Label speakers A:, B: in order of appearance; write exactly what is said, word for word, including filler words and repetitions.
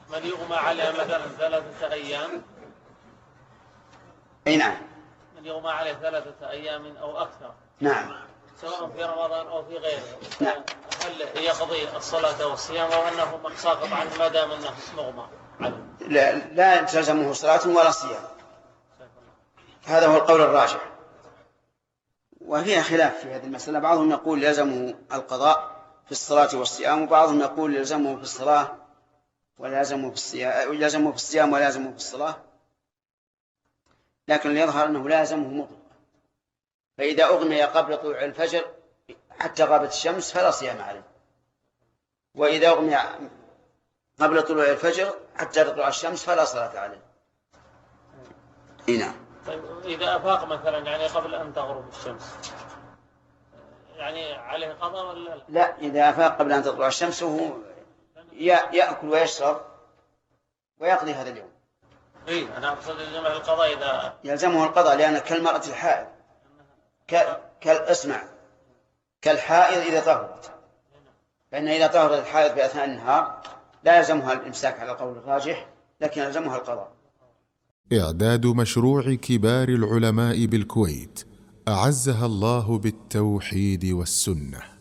A: من يغمى عليه مثلا ثلاثة أيام.
B: أي نعم.
A: من يغمى عليه ثلاثة أيام أو أكثر.
B: نعم.
A: سواء في رمضان أو في غيره.
B: نعم.
A: هل يقضي الصلاة والصيام أو أنه ساقط عنه ما دام أنه مغمى عليه؟
B: لا, لا تلزمه صلاة ولا صيام، هذا هو القول الراجح. وفيها خلاف في هذه المسألة، بعضهم يقول يلزمه القضاء في الصلاة والصيام، وبعضهم يقول يلزمه في الصلاة ولا يلزمه في الصيام، يلزمه في الصيام ولا يلزمه في الصلاة. لكن اللي يظهر أنه لازمه مطلق، فإذا أغمي قبل طلوع الفجر حتى غابت الشمس فلا صيام عليه، وإذا أغمي قبل طلوع الفجر حتى تطلع الشمس فلا صلاة عليه. نعم.
A: طيب إذا أفاق مثلا يعني قبل أن تغرب الشمس يعني عليه قضاء ولا لا؟
B: لا، إذا أفاق قبل أن تطلع الشمس وهو يأكل ويشرب ويقضي هذا اليوم.
A: إيه أنا أقصد يلزمه القضاء إذا
B: يلزمه القضاء، لأن كالمرأة الحائض ك... كالأسمع كالحائض إذا طهرت، فإن إذا طهرت الحائض في أثناء النهار لا يلزمها الإمساك على القول الراجح، لكن يلزمها القضاء.
C: إعداد مشروع كبار العلماء بالكويت أعزها الله بالتوحيد والسنة.